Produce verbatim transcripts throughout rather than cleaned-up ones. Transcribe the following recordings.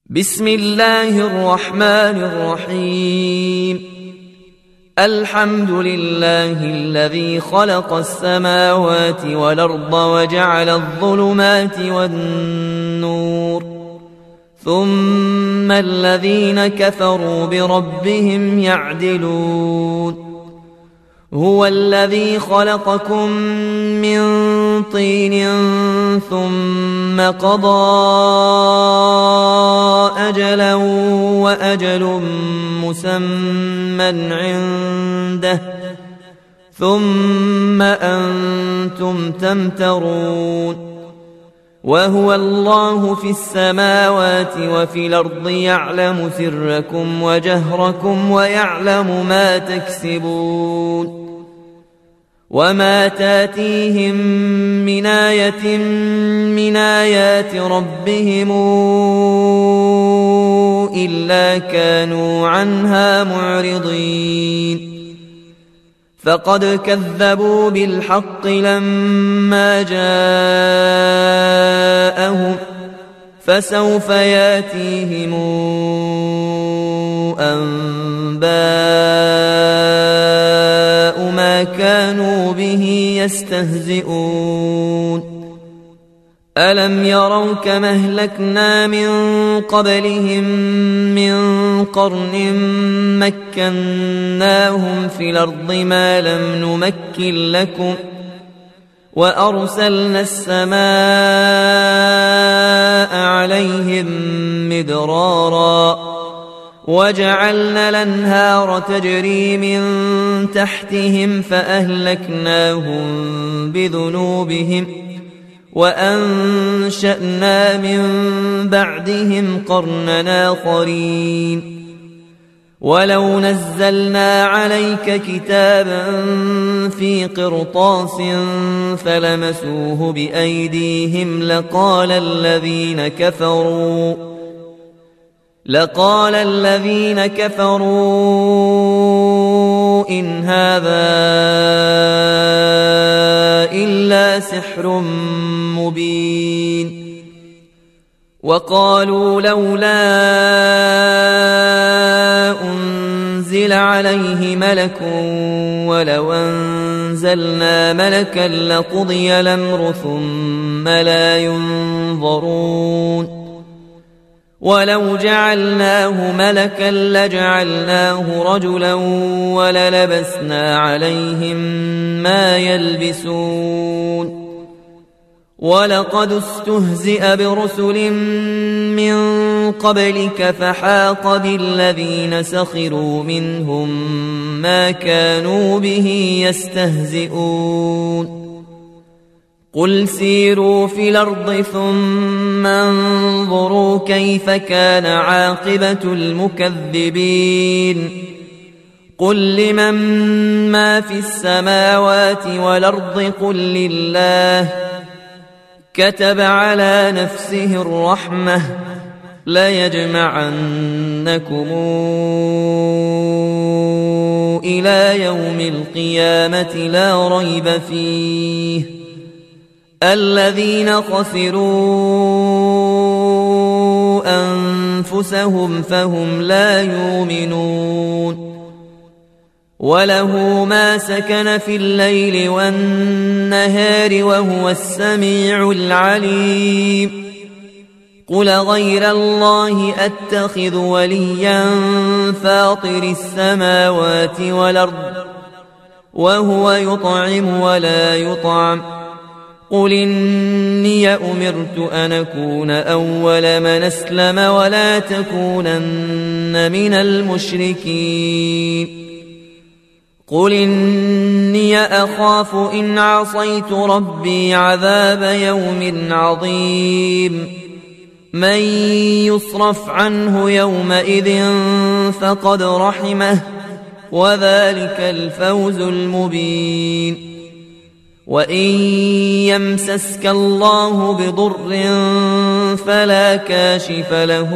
بسم الله الرحمن الرحيم. الحمد لله الذي خلق السماوات والأرض وجعل الظلمات والنور، ثم الذين كفروا بربهم يعدلون. هو الذي خلقكم من طين ثم قضى أجلا وأجل مسمى عنده ثم أنتم تمترون. وهو الله في السماوات وفي الأرض يعلم سركم وجهركم ويعلم ما تكسبون. وما تاتيهم من آية من آيات ربهم إلا كانوا عنها معرضين. فقد كذبوا بالحق لما جاءهم، فسوف ياتيهم أنباء ما كانوا به يستهزئون. ألم يروا كما أهلكنا من قبلهم من قرن مكناهم في الأرض ما لم نمكن لكم، وأرسلنا السماء عليهم مدرارا، وجعلنا الأنهار تجري من تحتهم فأهلكناهم بذنوبهم، وأنشأنا من بعدهم قرنا آخرين. ولو نزلنا عليك كتابا في قرطاس فلمسوه بأيديهم لقال الذين كفروا لقال الذين كفروا إن هذا إلا سحر مبين. وقالوا لولا أنزل عليه ملك ولو أنزلنا ملكا لقضي الأمر ثم لا ينظرون. ولو جعلناه ملكا لجعلناه رجلا وللبسنا عليهم ما يلبسون. ولقد استهزئ برسل من قبلك فحاق بالذين سخروا منهم ما كانوا به يستهزئون. قل سيروا في الأرض ثم انظروا كيف كان عاقبة المكذبين. قل لمن ما في السماوات والأرض قل لله. كتب على نفسه الرحمة ليجمعنكم إلى يوم القيامة لا ريب فيه. الذين خسروا أنفسهم فهم لا يؤمنون. وله ما سكن في الليل والنهار وهو السميع العليم. قل غير الله أتخذ وليا فاطر السماوات والأرض وهو يطعم ولا يطعم. قل إني أمرت أن أكون أول من أسلم ولا تكونن من المشركين. قل إني أخاف إن عصيت ربي عذاب يوم عظيم. من يصرف عنه يومئذ فقد رحمه وذلك الفوز المبين. وإن يمسسك الله بضر فلا كاشف له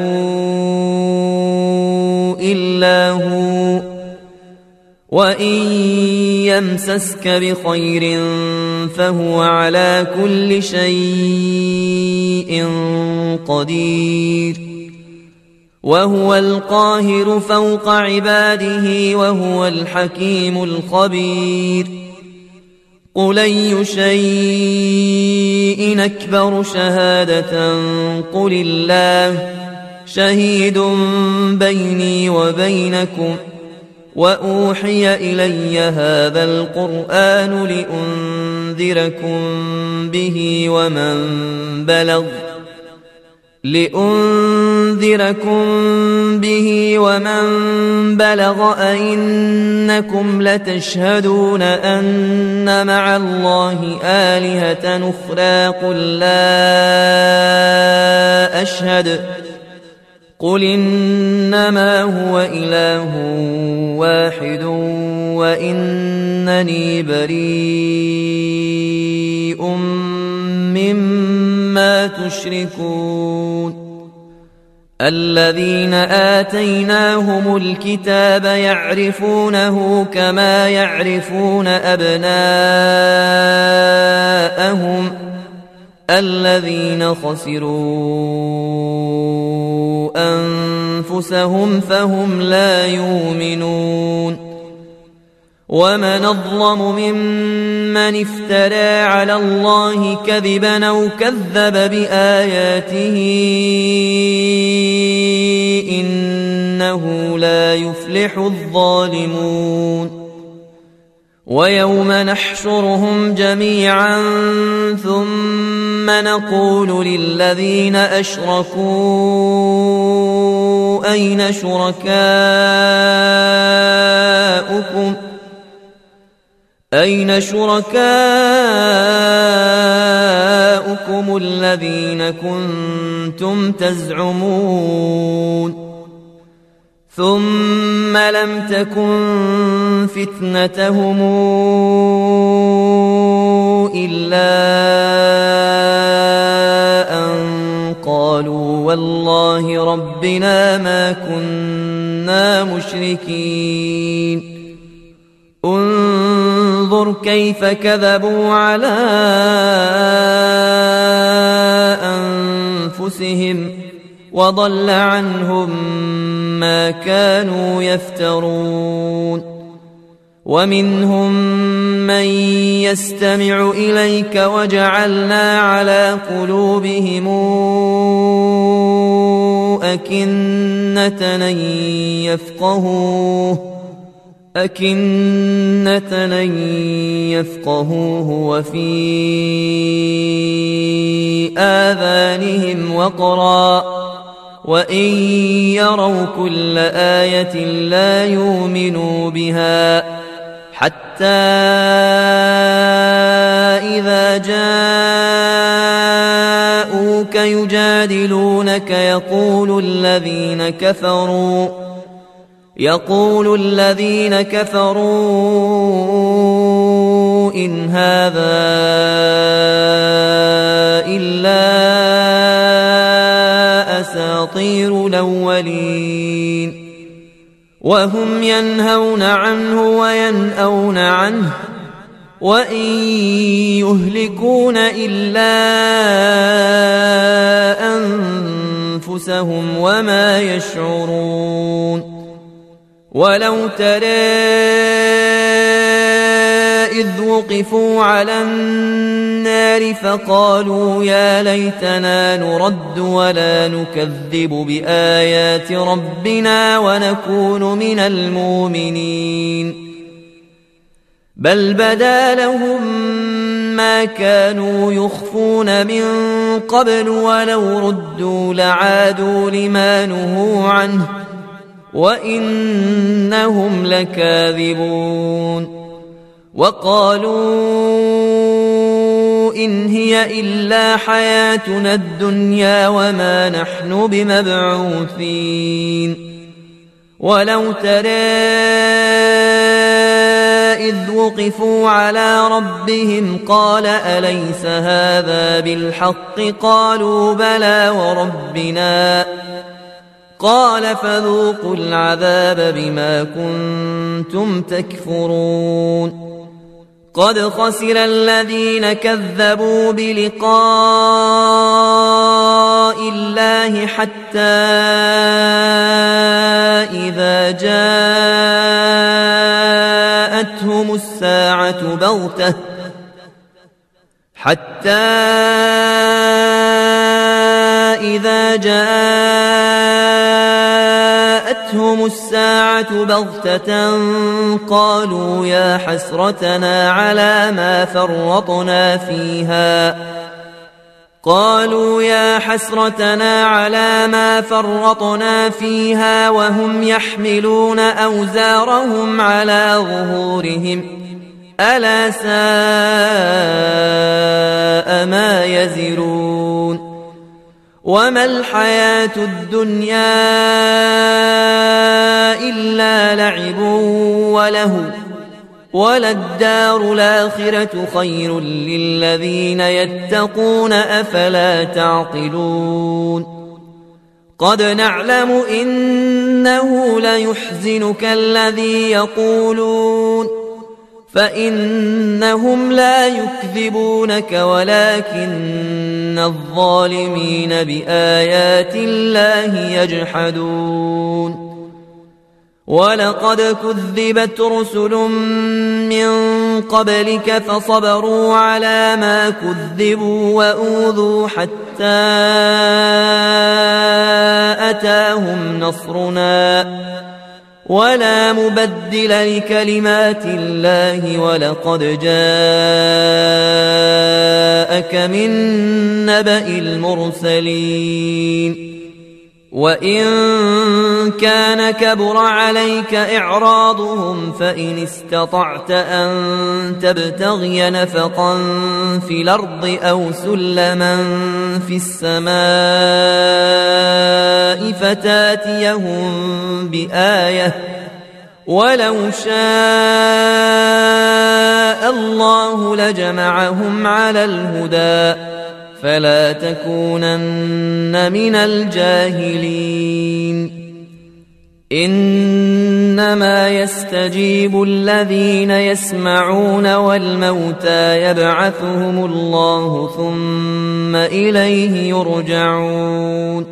إلا هو، وإن يمسسك بخير فهو على كل شيء قدير. وهو القاهر فوق عباده وهو الحكيم الخبير قل أي شيء أكبر شهادة قل الله شهيد بيني وبينكم وأوحي إلي هذا القرآن لأنذركم به ومن بلغ لأنذركم به ومن بلغ أئنكم لتشهدون أن مع الله آلهة أخرى قل لا أشهد قل إنما هو إله واحد وإنني بريء مما تشركون الذين آتيناهم الكتاب يعرفونه كما يعرفون أبناءهم الذين خسروا أنفسهم فهم لا يؤمنون ومن أظلم ممن افترى على الله كذبا أو كذب بآياته إنه لا يفلح الظالمون ويوم نحشرهم جميعا ثم نقول للذين أشركوا أين شركاؤكم أين شركاؤكم الذين كنتم تزعمون ثم لم تكن فتنتهم إلا أن قالوا والله ربنا ما كنا مشركين انظر كيف كذبوا على أنفسهم وضل عنهم ما كانوا يفترون ومنهم من يستمع إليك وجعلنا على قلوبهم أكنة أن يفقهوه أكنة أن يفقهوه وفي آذانهم وقرا وإن يروا كل آية لا يؤمنوا بها حتى إذا جاءوك يجادلونك يقول الذين كفروا يقول الذين كفروا إن هذا إلا أساطير الأولين وهم ينهون عنه وينأون عنه وإن يهلكون إلا أنفسهم وما يشعرون ولو ترى إذ وقفوا على النار فقالوا يا ليتنا نرد ولا نكذب بآيات ربنا ونكون من المؤمنين بل بدا لهم ما كانوا يخفون من قبل ولو ردوا لعادوا لما نهوا عنه وإنهم لكاذبون وقالوا إن هي إلا حياتنا الدنيا وما نحن بمبعوثين ولو ترى إذ وقفوا على ربهم قال أليس هذا بالحق قالوا بلى وربنا قال فذوقوا العذاب بما كنتم تكفرون قد خسر الذين كذبوا بلقاء الله حتى إذا جاءتهم الساعة بغتة حتى إذا جاءتهم الساعة بغتة قالوا يا حسرتنا على ما فرطنا فيها قالوا يا حسرتنا على ما فرطنا فيها وهم يحملون أوزارهم على ظهورهم ألا ساء ما يزرون وما الحياة الدنيا إلا لعب ولهو وللدار الآخرة خير للذين يتقون أفلا تعقلون قد نعلم إنه ليحزنك الذي يقولون فإنهم لا يكذبونك ولكن الظالمين بآيات الله يجحدون ولقد كذبت رسل من قبلك فصبروا على ما كذبوا وأوذوا حتى أتاهم نصرنا ولا مبدل لكلمات الله ولقد جاءك من نبأ المرسلين وإن كان كبر عليك إعراضهم فإن استطعت أن تبتغي نفقا في الأرض أو سلما في السماء فتاتيهم بآية ولو شاء الله لجمعهم على الهدى فلا تكونن من الجاهلين إنما يستجيب الذين يسمعون والموتى يبعثهم الله ثم إليه يرجعون